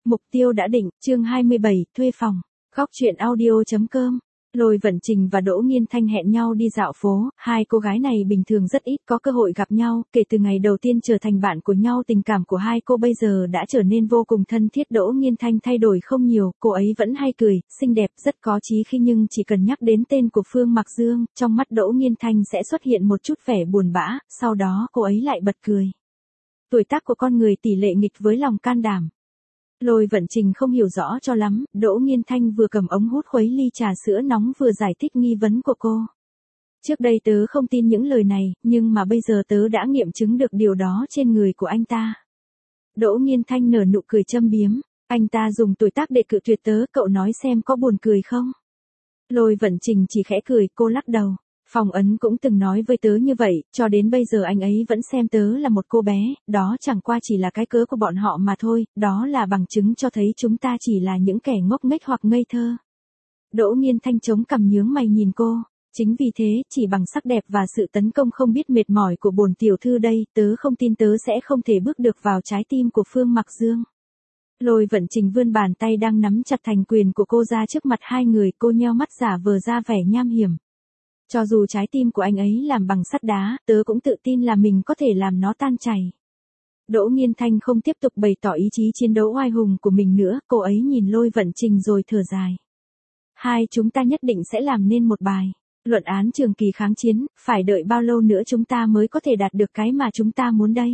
Mục tiêu đã định, chương 27, thuê phòng. Góc truyện audio.com. Lôi Vận Trình và Đỗ Nghiên Thanh hẹn nhau đi dạo phố, hai cô gái này bình thường rất ít có cơ hội gặp nhau, kể từ ngày đầu tiên trở thành bạn của nhau tình cảm của hai cô bây giờ đã trở nên vô cùng thân thiết. Đỗ Nghiên Thanh thay đổi không nhiều, cô ấy vẫn hay cười, xinh đẹp, rất có chí khí, nhưng chỉ cần nhắc đến tên của Phương Mặc Dương, trong mắt Đỗ Nghiên Thanh sẽ xuất hiện một chút vẻ buồn bã, sau đó cô ấy lại bật cười. Tuổi tác của con người tỷ lệ nghịch với lòng can đảm. Lôi Vận Trình không hiểu rõ cho lắm, Đỗ Nghiên Thanh vừa cầm ống hút khuấy ly trà sữa nóng vừa giải thích nghi vấn của cô. Trước đây tớ không tin những lời này, nhưng mà bây giờ tớ đã nghiệm chứng được điều đó trên người của anh ta. Đỗ Nghiên Thanh nở nụ cười châm biếm, anh ta dùng tuổi tác để cự tuyệt tớ, cậu nói xem có buồn cười không? Lôi Vận Trình chỉ khẽ cười, cô lắc đầu. Phong Ấn cũng từng nói với tớ như vậy, cho đến bây giờ anh ấy vẫn xem tớ là một cô bé, đó chẳng qua chỉ là cái cớ của bọn họ mà thôi, đó là bằng chứng cho thấy chúng ta chỉ là những kẻ ngốc nghếch hoặc ngây thơ. Đỗ Nghiên Thanh chống cằm nhướng mày nhìn cô, chính vì thế, chỉ bằng sắc đẹp và sự tấn công không biết mệt mỏi của bổn tiểu thư đây, tớ không tin tớ sẽ không thể bước được vào trái tim của Phương Mặc Dương. Lôi Vận Trình vươn bàn tay đang nắm chặt thành quyền của cô ra trước mặt hai người, cô nheo mắt giả vờ ra vẻ nham hiểm. Cho dù trái tim của anh ấy làm bằng sắt đá, tớ cũng tự tin là mình có thể làm nó tan chảy. Đỗ Nghiên Thanh không tiếp tục bày tỏ ý chí chiến đấu oai hùng của mình nữa, cô ấy nhìn Lôi Vận Trình rồi thở dài. Hai chúng ta nhất định sẽ làm nên một bài luận án trường kỳ kháng chiến, phải đợi bao lâu nữa chúng ta mới có thể đạt được cái mà chúng ta muốn đây?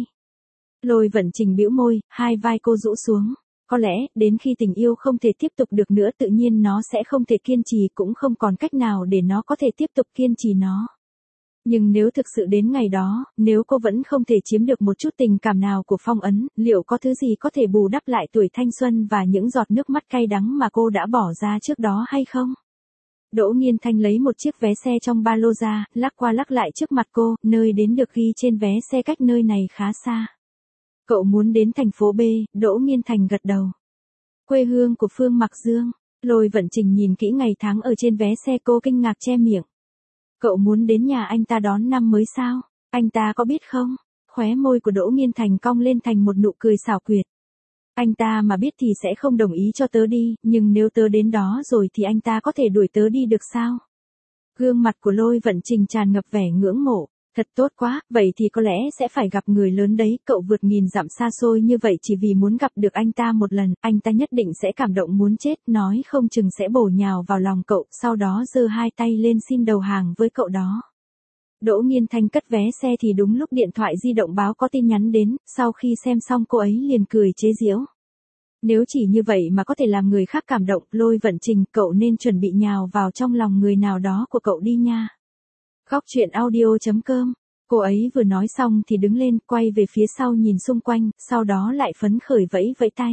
Lôi Vận Trình bĩu môi, hai vai cô rũ xuống. Có lẽ, đến khi tình yêu không thể tiếp tục được nữa tự nhiên nó sẽ không thể kiên trì, cũng không còn cách nào để nó có thể tiếp tục kiên trì nó. Nhưng nếu thực sự đến ngày đó, nếu cô vẫn không thể chiếm được một chút tình cảm nào của Phong Ấn, liệu có thứ gì có thể bù đắp lại tuổi thanh xuân và những giọt nước mắt cay đắng mà cô đã bỏ ra trước đó hay không? Đỗ Nghiên Thanh lấy một chiếc vé xe trong ba lô ra, lắc qua lắc lại trước mặt cô, nơi đến được ghi trên vé xe cách nơi này khá xa. Cậu muốn đến thành phố B, Đỗ Nghiên Thanh gật đầu. Quê hương của Phương Mặc Dương. Lôi Vận Trình nhìn kỹ ngày tháng ở trên vé xe, cô kinh ngạc che miệng. Cậu muốn đến nhà anh ta đón năm mới sao? Anh ta có biết không? Khóe môi của Đỗ Nghiên Thanh cong lên thành một nụ cười xảo quyệt. Anh ta mà biết thì sẽ không đồng ý cho tớ đi, nhưng nếu tớ đến đó rồi thì anh ta có thể đuổi tớ đi được sao? Gương mặt của Lôi Vận Trình tràn ngập vẻ ngưỡng mộ. Thật tốt quá, vậy thì có lẽ sẽ phải gặp người lớn đấy, cậu vượt nghìn dặm xa xôi như vậy chỉ vì muốn gặp được anh ta một lần, anh ta nhất định sẽ cảm động muốn chết, nói không chừng sẽ bổ nhào vào lòng cậu, sau đó giơ hai tay lên xin đầu hàng với cậu đó. Đỗ Nghiên Thanh cất vé xe thì đúng lúc điện thoại di động báo có tin nhắn đến, sau khi xem xong cô ấy liền cười chế giễu. Nếu chỉ như vậy mà có thể làm người khác cảm động, Lôi Vận Trình, cậu nên chuẩn bị nhào vào trong lòng người nào đó của cậu đi nha. Góc truyện audio.com. Cô ấy vừa nói xong thì đứng lên, quay về phía sau nhìn xung quanh, sau đó lại phấn khởi vẫy vẫy tay.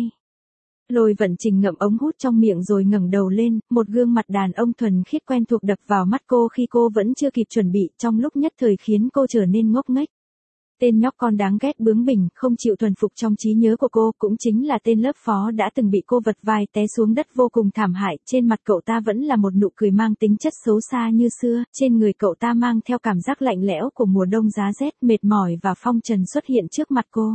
Lôi Vận Trình ngậm ống hút trong miệng rồi ngẩng đầu lên, một gương mặt đàn ông thuần khiết quen thuộc đập vào mắt cô khi cô vẫn chưa kịp chuẩn bị, trong lúc nhất thời khiến cô trở nên ngốc nghếch. Tên nhóc con đáng ghét bướng bỉnh, không chịu thuần phục trong trí nhớ của cô, cũng chính là tên lớp phó đã từng bị cô vật vai té xuống đất vô cùng thảm hại, trên mặt cậu ta vẫn là một nụ cười mang tính chất xấu xa như xưa, trên người cậu ta mang theo cảm giác lạnh lẽo của mùa đông giá rét, mệt mỏi và phong trần xuất hiện trước mặt cô.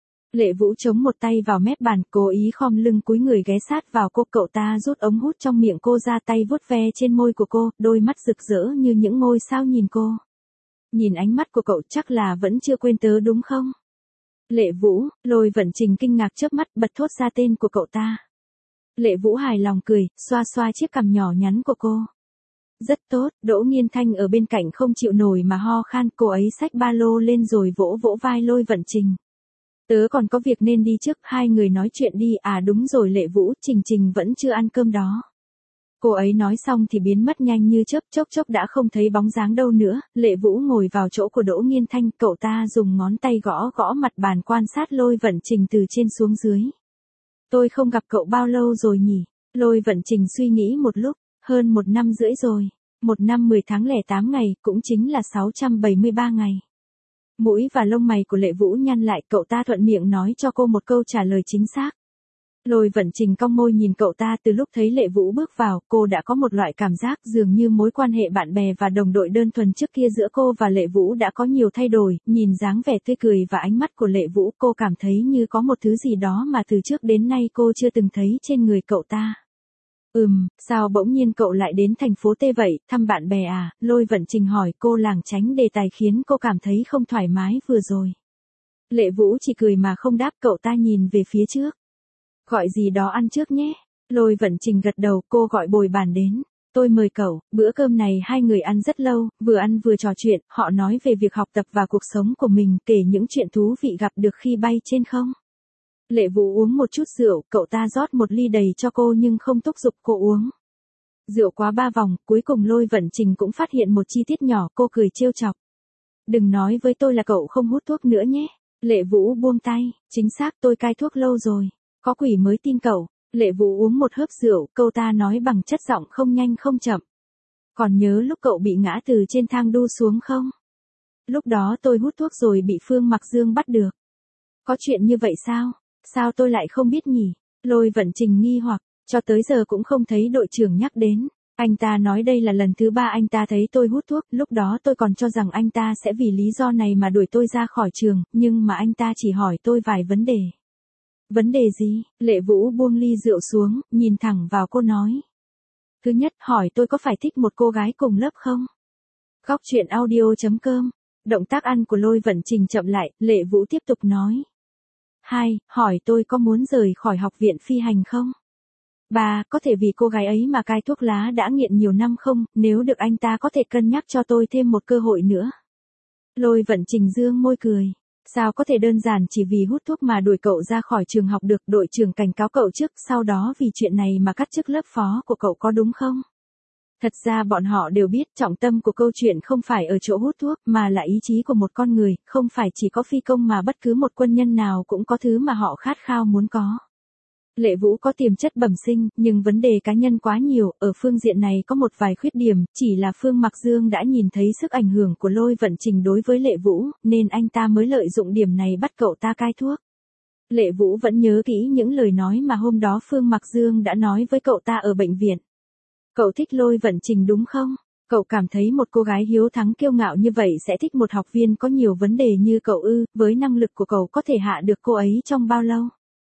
Lệ Vũ chống một tay vào mép bàn, cố ý khom lưng cúi người ghé sát vào cô, cậu ta rút ống hút trong miệng cô ra, tay vuốt ve trên môi của cô, đôi mắt rực rỡ như những ngôi sao nhìn cô. Nhìn ánh mắt của cậu chắc là vẫn chưa quên tớ đúng không? Lệ Vũ, Lôi Vận Trình kinh ngạc chớp mắt bật thốt ra tên của cậu ta. Lệ Vũ hài lòng cười, xoa xoa chiếc cằm nhỏ nhắn của cô. Rất tốt, Đỗ Nghiên Thanh ở bên cạnh không chịu nổi mà ho khan, cô ấy xách ba lô lên rồi vỗ vỗ vai Lôi Vận Trình. Tớ còn có việc nên đi trước, hai người nói chuyện đi, à đúng rồi Lệ Vũ, Trình vẫn chưa ăn cơm đó. Cô ấy nói xong thì biến mất nhanh như chớp, chốc chốc đã không thấy bóng dáng đâu nữa. Lệ Vũ ngồi vào chỗ của Đỗ Nghiên Thanh, cậu ta dùng ngón tay gõ gõ mặt bàn quan sát Lôi Vận Trình từ trên xuống dưới. Tôi không gặp cậu bao lâu rồi nhỉ? Lôi Vận Trình suy nghĩ một lúc, hơn 1 năm rưỡi rồi. 1 năm 10 tháng 08 ngày, cũng chính là 673 ngày. Mũi và lông mày của Lệ Vũ nhăn lại, cậu ta thuận miệng nói cho cô một câu trả lời chính xác. Lôi Vận Trình cong môi nhìn cậu ta, từ lúc thấy Lệ Vũ bước vào, cô đã có một loại cảm giác dường như mối quan hệ bạn bè và đồng đội đơn thuần trước kia giữa cô và Lệ Vũ đã có nhiều thay đổi, nhìn dáng vẻ tươi cười và ánh mắt của Lệ Vũ, cô cảm thấy như có một thứ gì đó mà từ trước đến nay cô chưa từng thấy trên người cậu ta. Sao bỗng nhiên cậu lại đến thành phố T vậy, thăm bạn bè à? Lôi Vận Trình hỏi cô, lảng tránh đề tài khiến cô cảm thấy không thoải mái vừa rồi. Lệ Vũ chỉ cười mà không đáp, cậu ta nhìn về phía trước. Gọi gì đó ăn trước nhé. Lôi Vận Trình gật đầu, cô gọi bồi bàn đến. Tôi mời cậu, bữa cơm này hai người ăn rất lâu, vừa ăn vừa trò chuyện, họ nói về việc học tập và cuộc sống của mình, kể những chuyện thú vị gặp được khi bay trên không. Lệ Vũ uống một chút rượu, cậu ta rót một ly đầy cho cô nhưng không thúc giục cô uống. Rượu quá 3 vòng, cuối cùng Lôi Vận Trình cũng phát hiện một chi tiết nhỏ, cô cười trêu chọc. Đừng nói với tôi là cậu không hút thuốc nữa nhé. Lệ Vũ buông tay, chính xác tôi cai thuốc lâu rồi. Có quỷ mới tin cậu. Lệ Vũ uống một hớp rượu, cậu ta nói bằng chất giọng không nhanh không chậm. Còn nhớ lúc cậu bị ngã từ trên thang đu xuống không? Lúc đó tôi hút thuốc rồi bị Phương Mặc Dương bắt được. Có chuyện như vậy sao? Sao tôi lại không biết nhỉ? Lôi Vận Trình nghi hoặc, cho tới giờ cũng không thấy đội trưởng nhắc đến. Anh ta nói đây là lần thứ 3 anh ta thấy tôi hút thuốc, lúc đó tôi còn cho rằng anh ta sẽ vì lý do này mà đuổi tôi ra khỏi trường, nhưng mà anh ta chỉ hỏi tôi vài vấn đề. Vấn đề gì? Lệ Vũ buông ly rượu xuống, nhìn thẳng vào cô nói. Thứ nhất, hỏi tôi có phải thích một cô gái cùng lớp không? Góc truyện audio.com. Động tác ăn của Lôi Vận Trình chậm lại, Lệ Vũ tiếp tục nói. 2. Hỏi tôi có muốn rời khỏi học viện phi hành không? 3. Có thể vì cô gái ấy mà cai thuốc lá đã nghiện nhiều năm không, nếu được anh ta có thể cân nhắc cho tôi thêm một cơ hội nữa. Lôi Vận Trình dương môi cười. Sao có thể đơn giản chỉ vì hút thuốc mà đuổi cậu ra khỏi trường học được, đội trưởng cảnh cáo cậu trước, sau đó vì chuyện này mà cắt chức lớp phó của cậu có đúng không? Thật ra bọn họ đều biết trọng tâm của câu chuyện không phải ở chỗ hút thuốc mà là ý chí của một con người, không phải chỉ có phi công mà bất cứ một quân nhân nào cũng có thứ mà họ khát khao muốn có. Lệ Vũ có tiềm chất bẩm sinh, nhưng vấn đề cá nhân quá nhiều, ở phương diện này có một vài khuyết điểm, chỉ là Phương Mặc Dương đã nhìn thấy sức ảnh hưởng của Lôi Vận Trình đối với Lệ Vũ, nên anh ta mới lợi dụng điểm này bắt cậu ta cai thuốc. Lệ Vũ vẫn nhớ kỹ những lời nói mà hôm đó Phương Mặc Dương đã nói với cậu ta ở bệnh viện. Cậu thích Lôi Vận Trình đúng không? Cậu cảm thấy một cô gái hiếu thắng kiêu ngạo như vậy sẽ thích một học viên có nhiều vấn đề như cậu ư? Với năng lực của cậu có thể hạ được cô ấy trong bao lâu?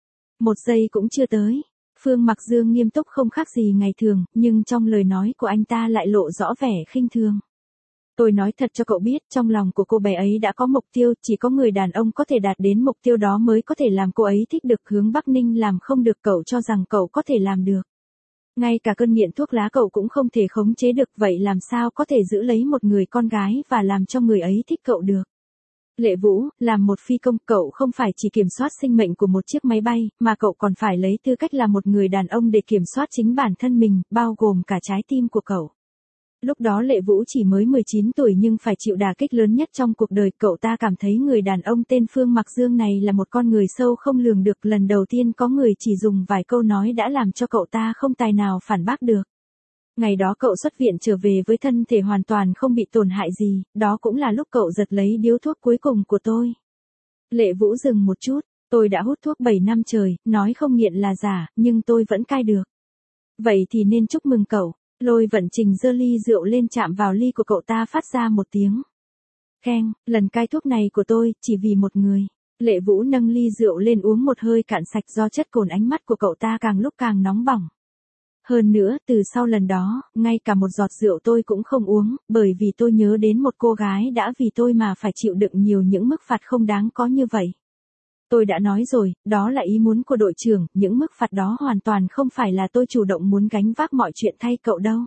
1 giây cũng chưa tới. Phương Mặc Dương nghiêm túc không khác gì ngày thường, nhưng trong lời nói của anh ta lại lộ rõ vẻ khinh thường. Tôi nói thật cho cậu biết, trong lòng của cô bé ấy đã có mục tiêu, chỉ có người đàn ông có thể đạt đến mục tiêu đó mới có thể làm cô ấy thích được, hướng Bắc Ninh làm không được, cậu cho rằng cậu có thể làm được. Ngay cả cơn nghiện thuốc lá cậu cũng không thể khống chế được, vậy làm sao có thể giữ lấy một người con gái và làm cho người ấy thích cậu được? Lệ Vũ, làm một phi công, cậu không phải chỉ kiểm soát sinh mệnh của một chiếc máy bay, mà cậu còn phải lấy tư cách là một người đàn ông để kiểm soát chính bản thân mình, bao gồm cả trái tim của cậu. Lúc đó Lệ Vũ chỉ mới 19 tuổi nhưng phải chịu đả kích lớn nhất trong cuộc đời, cậu ta cảm thấy người đàn ông tên Phương Mặc Dương này là một con người sâu không lường được, lần đầu tiên có người chỉ dùng vài câu nói đã làm cho cậu ta không tài nào phản bác được. Ngày đó cậu xuất viện trở về với thân thể hoàn toàn không bị tổn hại gì, đó cũng là lúc cậu giật lấy điếu thuốc cuối cùng của tôi. Lệ Vũ dừng một chút, tôi đã hút thuốc 7 năm trời, nói không nghiện là giả, nhưng tôi vẫn cai được. Vậy thì nên chúc mừng cậu. Lôi Vận Trình giơ ly rượu lên, chạm vào ly của cậu ta, phát ra một tiếng keng, lần cai thuốc này của tôi, chỉ vì một người. Lệ Vũ nâng ly rượu lên uống một hơi cạn sạch, do chất cồn ánh mắt của cậu ta càng lúc càng nóng bỏng. Hơn nữa, từ sau lần đó, ngay cả một giọt rượu tôi cũng không uống, bởi vì tôi nhớ đến một cô gái đã vì tôi mà phải chịu đựng nhiều những mức phạt không đáng có như vậy. Tôi đã nói rồi, đó là ý muốn của đội trưởng, những mức phạt đó hoàn toàn không phải là tôi chủ động muốn gánh vác mọi chuyện thay cậu đâu.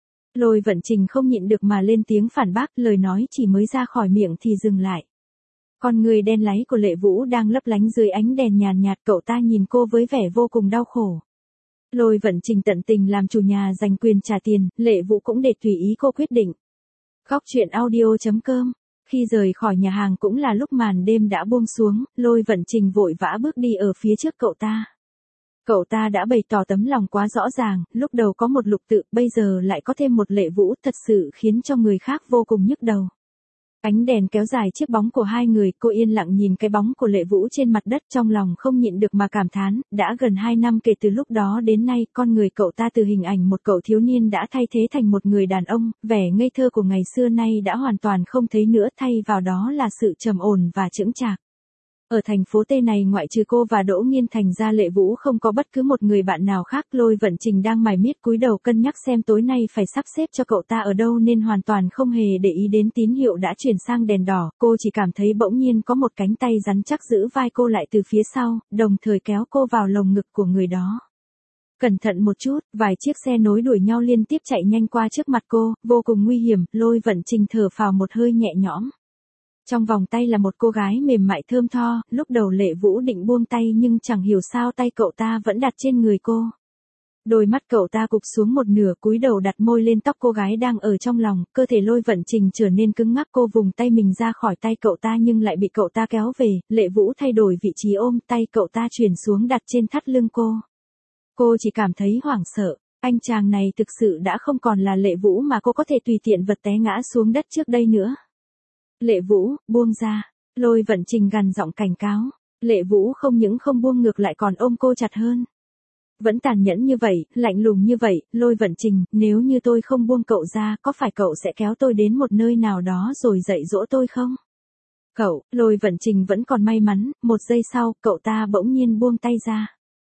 Lôi Vận Trình không nhịn được mà lên tiếng phản bác, lời nói chỉ mới ra khỏi miệng thì dừng lại. Con người đen láy của Lệ Vũ đang lấp lánh dưới ánh đèn nhàn nhạt, cậu ta nhìn cô với vẻ vô cùng đau khổ. Lôi Vận Trình tận tình làm chủ nhà giành quyền trả tiền, Lệ Vũ cũng để tùy ý cô quyết định. Góc truyện audio.com. Khi rời khỏi nhà hàng cũng là lúc màn đêm đã buông xuống, Lôi Vận Trình vội vã bước đi ở phía trước cậu ta. Cậu ta đã bày tỏ tấm lòng quá rõ ràng, lúc đầu có một Lục Tự, bây giờ lại có thêm một Lệ Vũ, thật sự khiến cho người khác vô cùng nhức đầu. Ánh đèn kéo dài chiếc bóng của hai người, cô yên lặng nhìn cái bóng của Lệ Vũ trên mặt đất, trong lòng không nhịn được mà cảm thán, đã gần 2 năm kể từ lúc đó đến nay, con người cậu ta từ hình ảnh một cậu thiếu niên đã thay thế thành một người đàn ông, vẻ ngây thơ của ngày xưa nay đã hoàn toàn không thấy nữa, thay vào đó là sự trầm ổn và chững chạc. Ở thành phố T này ngoại trừ cô và Đỗ Nghiên Thành ra Lệ Vũ không có bất cứ một người bạn nào khác. Lôi Vận Trình đang mải miết cúi đầu cân nhắc xem tối nay phải sắp xếp cho cậu ta ở đâu nên hoàn toàn không hề để ý đến tín hiệu đã chuyển sang đèn đỏ. Cô chỉ cảm thấy bỗng nhiên có một cánh tay rắn chắc giữ vai cô lại từ phía sau, đồng thời kéo cô vào lồng ngực của người đó. Cẩn thận một chút, vài chiếc xe nối đuổi nhau liên tiếp chạy nhanh qua trước mặt cô, vô cùng nguy hiểm. Lôi Vận Trình thở phào một hơi nhẹ nhõm. Trong vòng tay là một cô gái mềm mại thơm tho, lúc đầu Lệ Vũ định buông tay nhưng chẳng hiểu sao tay cậu ta vẫn đặt trên người cô. Đôi mắt cậu ta cụp xuống một nửa, cúi đầu đặt môi lên tóc cô gái đang ở trong lòng, cơ thể Lôi Vận Trình trở nên cứng ngắc, cô vùng tay mình ra khỏi tay cậu ta nhưng lại bị cậu ta kéo về. Lệ Vũ thay đổi vị trí ôm tay cậu ta chuyển xuống đặt trên thắt lưng cô. Cô chỉ cảm thấy hoảng sợ, anh chàng này thực sự đã không còn là Lệ Vũ mà cô có thể tùy tiện vật té ngã xuống đất trước đây nữa. Lệ Vũ, buông ra. Lôi Vận Trình gằn giọng cảnh cáo. Lệ Vũ không những không buông ngược lại còn ôm cô chặt hơn. Vẫn tàn nhẫn như vậy, lạnh lùng như vậy. Lôi Vận Trình, nếu như tôi không buông cậu ra, có phải cậu sẽ kéo tôi đến một nơi nào đó rồi dạy dỗ tôi không? Cậu, Lôi Vận Trình vẫn còn may mắn, một giây sau, cậu ta bỗng nhiên buông tay ra.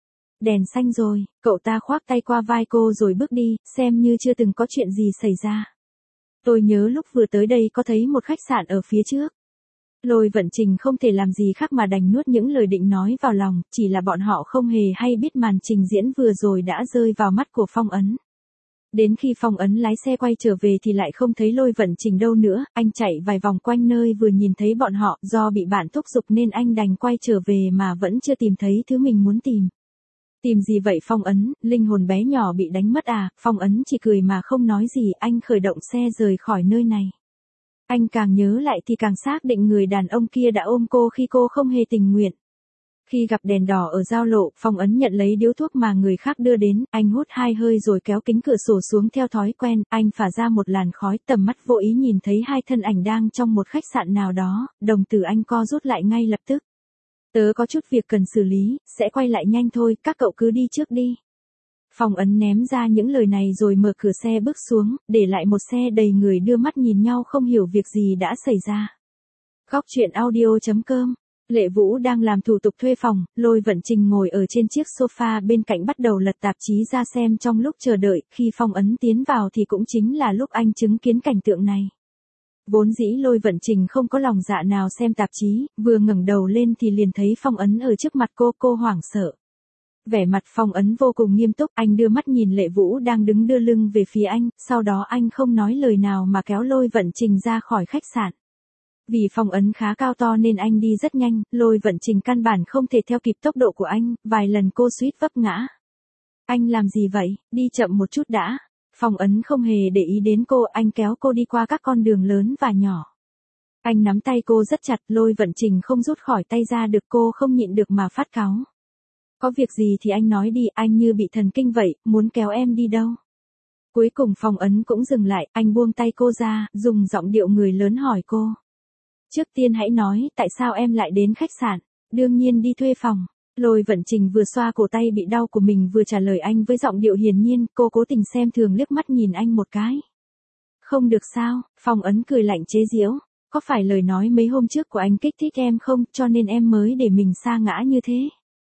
Đèn xanh rồi, cậu ta khoác tay qua vai cô rồi bước đi, xem như chưa từng có chuyện gì xảy ra. Tôi nhớ lúc vừa tới đây có thấy một khách sạn ở phía trước. Lôi Vận Trình không thể làm gì khác mà đành nuốt những lời định nói vào lòng, chỉ là bọn họ không hề hay biết màn trình diễn vừa rồi đã rơi vào mắt của Phong Ấn. Đến khi Phong Ấn lái xe quay trở về thì lại không thấy Lôi Vận Trình đâu nữa, anh chạy vài vòng quanh nơi vừa nhìn thấy bọn họ, do bị bạn thúc giục nên anh đành quay trở về mà vẫn chưa tìm thấy thứ mình muốn tìm. Tìm gì vậy Phong Ấn, linh hồn bé nhỏ bị đánh mất à? Phong Ấn chỉ cười mà không nói gì, anh khởi động xe rời khỏi nơi này. Anh càng nhớ lại thì càng xác định người đàn ông kia đã ôm cô khi cô không hề tình nguyện. Khi gặp đèn đỏ ở giao lộ, Phong Ấn nhận lấy điếu thuốc mà người khác đưa đến, anh hút 2 hơi rồi kéo kính cửa sổ xuống theo thói quen, anh phả ra một làn khói, tầm mắt vô ý nhìn thấy 2 thân ảnh đang trong một khách sạn nào đó, đồng tử anh co rút lại ngay lập tức. Tớ có chút việc cần xử lý, sẽ quay lại nhanh thôi, các cậu cứ đi trước đi. Phong Ấn ném ra những lời này rồi mở cửa xe bước xuống, để lại một xe đầy người đưa mắt nhìn nhau không hiểu việc gì đã xảy ra. Góc truyện audio.com. Lệ Vũ đang làm thủ tục thuê phòng, Lôi Vận Trình ngồi ở trên chiếc sofa bên cạnh bắt đầu lật tạp chí ra xem. Trong lúc chờ đợi, khi Phong Ấn tiến vào thì cũng chính là lúc anh chứng kiến cảnh tượng này. Vốn dĩ Lôi Vận Trình không có lòng dạ nào xem tạp chí, vừa ngẩng đầu lên thì liền thấy Phong Ấn ở trước mặt cô hoảng sợ. Vẻ mặt Phong Ấn vô cùng nghiêm túc, anh đưa mắt nhìn Lệ Vũ đang đứng đưa lưng về phía anh, sau đó anh không nói lời nào mà kéo Lôi Vận Trình ra khỏi khách sạn. Vì Phong Ấn khá cao to nên anh đi rất nhanh, Lôi Vận Trình căn bản không thể theo kịp tốc độ của anh, vài lần cô suýt vấp ngã. Anh làm gì vậy, đi chậm một chút đã. Phong Ấn không hề để ý đến cô, anh kéo cô đi qua các con đường lớn và nhỏ. Anh nắm tay cô rất chặt, Lôi Vận Trình không rút khỏi tay ra được, cô không nhịn được mà phát cáu. Có việc gì thì anh nói đi, anh như bị thần kinh vậy, muốn kéo em đi đâu? Cuối cùng Phong Ấn cũng dừng lại, anh buông tay cô ra, dùng giọng điệu người lớn hỏi cô. Trước tiên hãy nói, tại sao em lại đến khách sạn? Đương nhiên đi thuê phòng. Lôi Vận Trình vừa xoa cổ tay bị đau của mình vừa trả lời anh với giọng điệu hiển nhiên, cô cố tình xem thường liếc mắt nhìn anh một cái. Không được sao? Phong Ấn cười lạnh chế giễu. Có phải lời nói mấy hôm trước của anh kích thích em không, cho nên em mới để mình sa ngã như thế?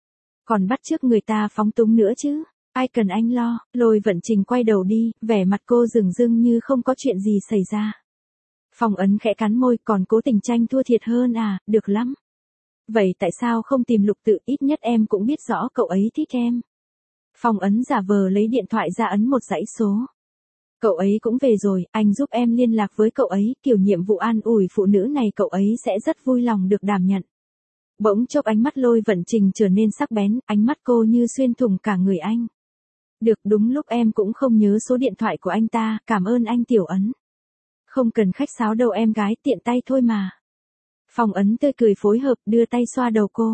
Còn bắt chước người ta phóng túng nữa chứ? Ai cần anh lo? Lôi Vận Trình quay đầu đi, vẻ mặt cô dửng dưng như không có chuyện gì xảy ra. Phong Ấn khẽ cắn môi, còn cố tình tranh thua thiệt hơn à? Được lắm. Vậy tại sao không tìm Lục Tự, ít nhất em cũng biết rõ cậu ấy thích em. Phong Ấn giả vờ lấy điện thoại ra ấn một dãy số. Cậu ấy cũng về rồi, anh giúp em liên lạc với cậu ấy, kiểu nhiệm vụ an ủi phụ nữ này cậu ấy sẽ rất vui lòng được đảm nhận. Bỗng chốc ánh mắt Lôi Vận Trình trở nên sắc bén, ánh mắt cô như xuyên thủng cả người anh. Được, đúng lúc em cũng không nhớ số điện thoại của anh ta, cảm ơn anh Tiểu Ấn. Không cần khách sáo đâu em gái, tiện tay thôi mà. Phong Ấn tươi cười phối hợp, đưa tay xoa đầu cô.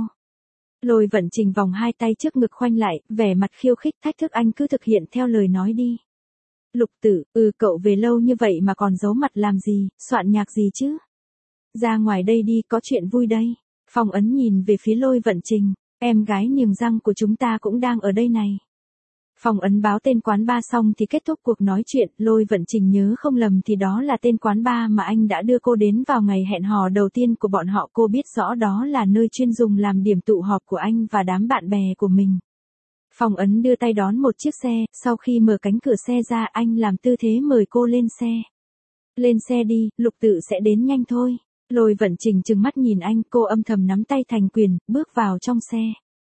Lôi Vận Trình vòng 2 tay trước ngực khoanh lại, vẻ mặt khiêu khích thách thức anh cứ thực hiện theo lời nói đi. Lục Tử, cậu về lâu như vậy mà còn giấu mặt làm gì, soạn nhạc gì chứ? Ra ngoài đây đi, có chuyện vui đây. Phong Ấn nhìn về phía Lôi Vận Trình, em gái niềng răng của chúng ta cũng đang ở đây này. Phong Ấn báo tên quán bar xong thì kết thúc cuộc nói chuyện, Lôi Vận Trình nhớ không lầm thì đó là tên quán bar mà anh đã đưa cô đến vào ngày hẹn hò đầu tiên của bọn họ. Cô biết rõ đó là nơi chuyên dùng làm điểm tụ họp của anh và đám bạn bè của mình. Phong Ấn đưa tay đón một chiếc xe, sau khi mở cánh cửa xe ra anh làm tư thế mời cô lên xe. Lên xe đi, Lục Tự sẽ đến nhanh thôi. Lôi Vận Trình trừng mắt nhìn anh, cô âm thầm nắm tay thành quyền, bước vào trong xe.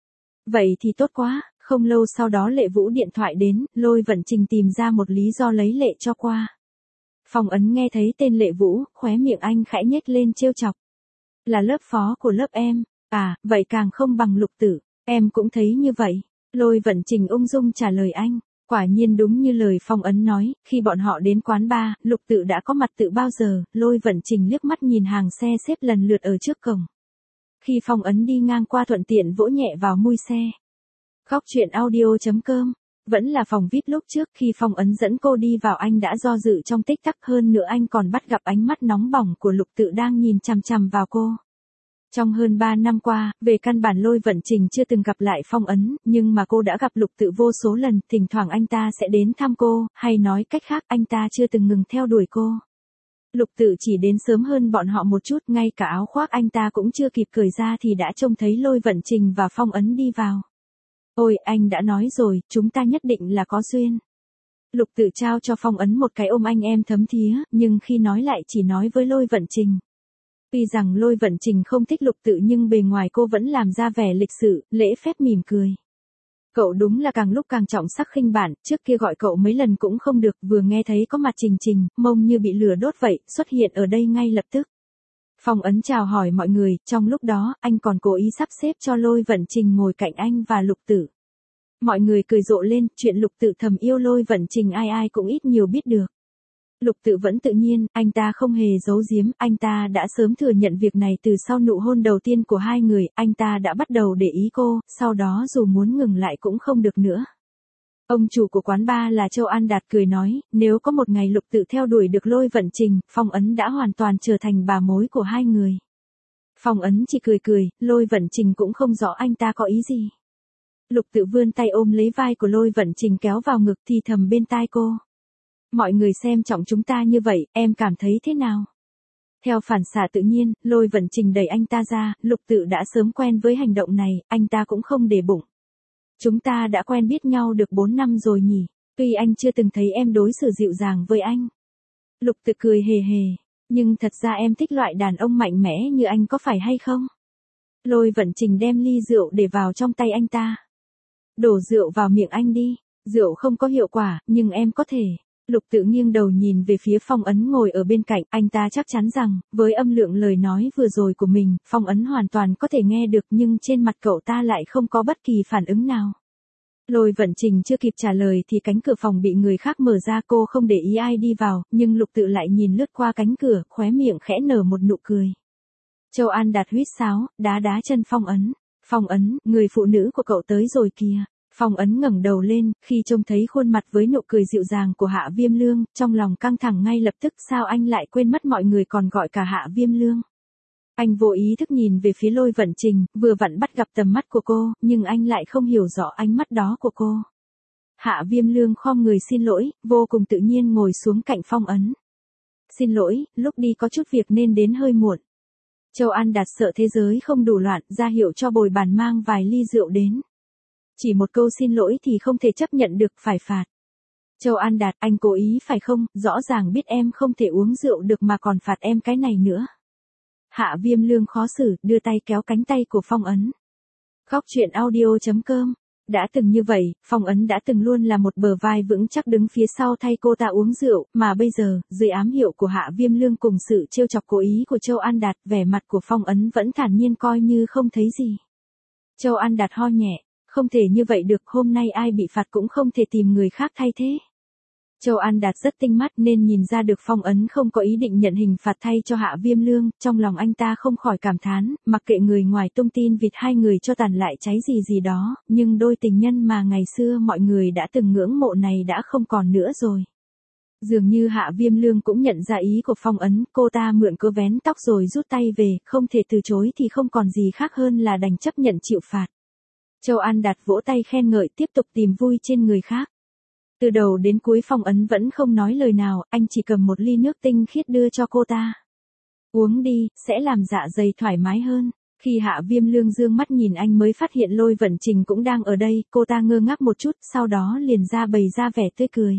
Vậy thì tốt quá, không lâu sau đó Lệ Vũ điện thoại đến, Lôi Vận Trình tìm ra một lý do lấy Lệ cho qua. Phong Ấn nghe thấy tên Lệ Vũ, khóe miệng anh khẽ nhếch lên trêu chọc. Là lớp phó của lớp em, à, vậy càng không bằng Lục Tự, em cũng thấy như vậy. Lôi Vận Trình ung dung trả lời anh. Quả nhiên đúng như lời Phong Ấn nói, khi bọn họ đến quán bar, Lục Tự đã có mặt từ bao giờ. Lôi Vận Trình liếc mắt nhìn hàng xe xếp lần lượt ở trước cổng. Khi Phong Ấn đi ngang qua thuận tiện vỗ nhẹ vào mui xe. Khóc chuyện audio.com. Vẫn là phòng VIP lúc trước, khi Phong Ấn dẫn cô đi vào anh đã do dự trong tích tắc, hơn nữa anh còn bắt gặp ánh mắt nóng bỏng của Lục Tự đang nhìn chằm chằm vào cô. Trong hơn 3 năm qua, về căn bản Lôi Vận Trình chưa từng gặp lại Phong Ấn, nhưng mà cô đã gặp Lục Tự vô số lần, thỉnh thoảng anh ta sẽ đến thăm cô, hay nói cách khác anh ta chưa từng ngừng theo đuổi cô. Lục Tự chỉ đến sớm hơn bọn họ một chút, ngay cả áo khoác anh ta cũng chưa kịp cởi ra thì đã trông thấy Lôi Vận Trình và Phong Ấn đi vào. Ôi, anh đã nói rồi, chúng ta nhất định là có duyên. Lục Tự trao cho Phong Ấn một cái ôm anh em thấm thía, nhưng khi nói lại chỉ nói với Lôi Vận Trình. Tuy rằng Lôi Vận Trình không thích Lục Tự nhưng bề ngoài cô vẫn làm ra vẻ lịch sự, lễ phép mỉm cười. Cậu đúng là càng lúc càng trọng sắc khinh bản, trước kia gọi cậu mấy lần cũng không được, vừa nghe thấy có mặt Trình Trình, mông như bị lửa đốt vậy, xuất hiện ở đây ngay lập tức. Phong Ấn chào hỏi mọi người, trong lúc đó, anh còn cố ý sắp xếp cho Lôi Vận Trình ngồi cạnh anh và Lục Tự. Mọi người cười rộ lên, chuyện Lục Tự thầm yêu Lôi Vận Trình ai ai cũng ít nhiều biết được. Lục Tự vẫn tự nhiên, anh ta không hề giấu giếm, anh ta đã sớm thừa nhận việc này từ sau nụ hôn đầu tiên của hai người, anh ta đã bắt đầu để ý cô, sau đó dù muốn ngừng lại cũng không được nữa. Ông chủ của quán bar là Châu An Đạt cười nói, nếu có một ngày Lục Tự theo đuổi được Lôi Vận Trình, Phong Ấn đã hoàn toàn trở thành bà mối của hai người. Phong Ấn chỉ cười cười, Lôi Vận Trình cũng không rõ anh ta có ý gì. Lục Tự vươn tay ôm lấy vai của Lôi Vận Trình kéo vào ngực thì thầm bên tai cô. Mọi người xem trọng chúng ta như vậy, em cảm thấy thế nào? Theo phản xạ tự nhiên, Lôi Vận Trình đẩy anh ta ra, Lục Tự đã sớm quen với hành động này, anh ta cũng không để bụng. Chúng ta đã quen biết nhau được 4 năm rồi nhỉ, tuy anh chưa từng thấy em đối xử dịu dàng với anh. Lục Tự cười hề hề, nhưng thật ra em thích loại đàn ông mạnh mẽ như anh có phải hay không? Lôi Vận Trình đem ly rượu để vào trong tay anh ta. Đổ rượu vào miệng anh đi, rượu không có hiệu quả, nhưng em có thể. Lục Tự nghiêng đầu nhìn về phía Phong Ấn ngồi ở bên cạnh, anh ta chắc chắn rằng, với âm lượng lời nói vừa rồi của mình, Phong Ấn hoàn toàn có thể nghe được nhưng trên mặt cậu ta lại không có bất kỳ phản ứng nào. Lôi Vận Trình chưa kịp trả lời thì cánh cửa phòng bị người khác mở ra, cô không để ý ai đi vào, nhưng Lục Tự lại nhìn lướt qua cánh cửa, khóe miệng khẽ nở một nụ cười. Châu An Đạt huýt sáo, đá đá chân Phong Ấn. Phong Ấn, người phụ nữ của cậu tới rồi kìa. Phong Ấn ngẩng đầu lên, khi trông thấy khuôn mặt với nụ cười dịu dàng của Hạ Viêm Lương, trong lòng căng thẳng ngay lập tức, sao anh lại quên mất mọi người còn gọi cả Hạ Viêm Lương. Anh vô ý thức nhìn về phía Lôi Vận Trình, vừa vặn bắt gặp tầm mắt của cô, nhưng anh lại không hiểu rõ ánh mắt đó của cô. Hạ Viêm Lương khom người xin lỗi, vô cùng tự nhiên ngồi xuống cạnh Phong Ấn. Xin lỗi, lúc đi có chút việc nên đến hơi muộn. Châu An Đạt sợ thế giới không đủ loạn, ra hiệu cho bồi bàn mang vài ly rượu đến. Chỉ một câu xin lỗi thì không thể chấp nhận được, phải phạt. Châu An Đạt, anh cố ý phải không, rõ ràng biết em không thể uống rượu được mà còn phạt em cái này nữa. Hạ Viêm Lương khó xử, đưa tay kéo cánh tay của Phong Ấn. Khóc chuyện audio.com. Đã từng như vậy, Phong Ấn đã từng luôn là một bờ vai vững chắc đứng phía sau thay cô ta uống rượu, mà bây giờ, dưới ám hiệu của Hạ Viêm Lương cùng sự trêu chọc cố ý của Châu An Đạt, vẻ mặt của Phong Ấn vẫn thản nhiên coi như không thấy gì. Châu An Đạt ho nhẹ, không thể như vậy được, hôm nay ai bị phạt cũng không thể tìm người khác thay thế. Châu An Đạt rất tinh mắt nên nhìn ra được Phong Ấn không có ý định nhận hình phạt thay cho Hạ Viêm Lương, trong lòng anh ta không khỏi cảm thán, mặc kệ người ngoài tung tin vịt hai người cho tàn lại cháy gì gì đó, nhưng đôi tình nhân mà ngày xưa mọi người đã từng ngưỡng mộ này đã không còn nữa rồi. Dường như Hạ Viêm Lương cũng nhận ra ý của Phong Ấn, cô ta mượn cớ vén tóc rồi rút tay về, không thể từ chối thì không còn gì khác hơn là đành chấp nhận chịu phạt. Châu An Đạt vỗ tay khen ngợi tiếp tục tìm vui trên người khác. Từ đầu đến cuối Phong Ấn vẫn không nói lời nào, anh chỉ cầm một ly nước tinh khiết đưa cho cô ta. Uống đi, sẽ làm dạ dày thoải mái hơn. Khi Hạ Viêm Lương dương mắt nhìn anh mới phát hiện Lôi Vận Trình cũng đang ở đây, cô ta ngơ ngác một chút, sau đó liền bày ra vẻ tươi cười.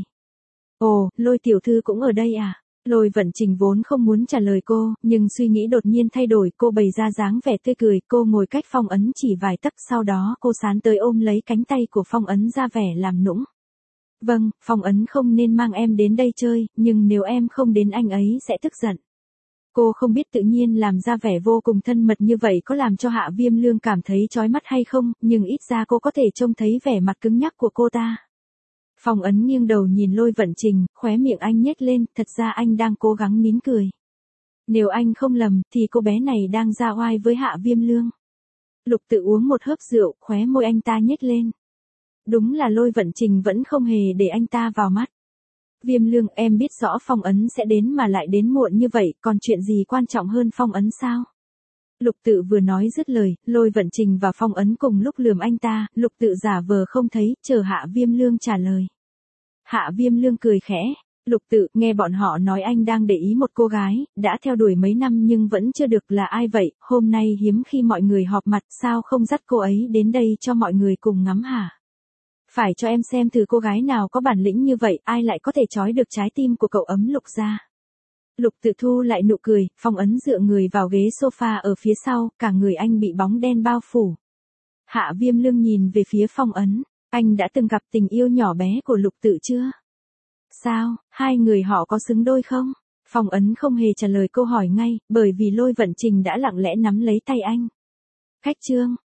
Ồ, Lôi tiểu thư cũng ở đây à? Lôi Vận Trình vốn không muốn trả lời cô, nhưng suy nghĩ đột nhiên thay đổi, cô bày ra dáng vẻ tươi cười, cô ngồi cách Phong Ấn chỉ vài tấc, sau đó cô sán tới ôm lấy cánh tay của Phong Ấn ra vẻ làm nũng. Vâng, Phong Ấn không nên mang em đến đây chơi, nhưng nếu em không đến anh ấy sẽ tức giận. Cô không biết tự nhiên làm ra vẻ vô cùng thân mật như vậy có làm cho Hạ Viêm Lương cảm thấy chói mắt hay không, nhưng ít ra cô có thể trông thấy vẻ mặt cứng nhắc của cô ta. Phong Ấn nghiêng đầu nhìn Lôi Vận Trình, khóe miệng anh nhếch lên, thật ra anh đang cố gắng nín cười. Nếu anh không lầm, thì cô bé này đang ra oai với Hạ Viêm Lương. Lục Tự uống một hớp rượu, khóe môi anh ta nhếch lên. Đúng là Lôi Vận Trình vẫn không hề để anh ta vào mắt. Viêm Lương, em biết rõ Phong Ấn sẽ đến mà lại đến muộn như vậy, còn chuyện gì quan trọng hơn Phong Ấn sao? Lục Tự vừa nói dứt lời, Lôi Vận Trình và Phong Ấn cùng lúc lườm anh ta, Lục Tự giả vờ không thấy, chờ Hạ Viêm Lương trả lời. Hạ Viêm Lương cười khẽ. Lục Tự, nghe bọn họ nói anh đang để ý một cô gái, đã theo đuổi mấy năm nhưng vẫn chưa được, là ai vậy? Hôm nay hiếm khi mọi người họp mặt, sao không dắt cô ấy đến đây cho mọi người cùng ngắm hả? Phải cho em xem thử cô gái nào có bản lĩnh như vậy, ai lại có thể trói được trái tim của cậu ấm Lục gia. Lục Tự thu lại nụ cười, Phong Ấn dựa người vào ghế sofa ở phía sau, cả người anh bị bóng đen bao phủ. Hạ Viêm Lương nhìn về phía Phong Ấn, anh đã từng gặp tình yêu nhỏ bé của Lục Tự chưa? Sao, hai người họ có xứng đôi không? Phong Ấn không hề trả lời câu hỏi ngay, bởi vì Lôi Vận Trình đã lặng lẽ nắm lấy tay anh. Khách trương,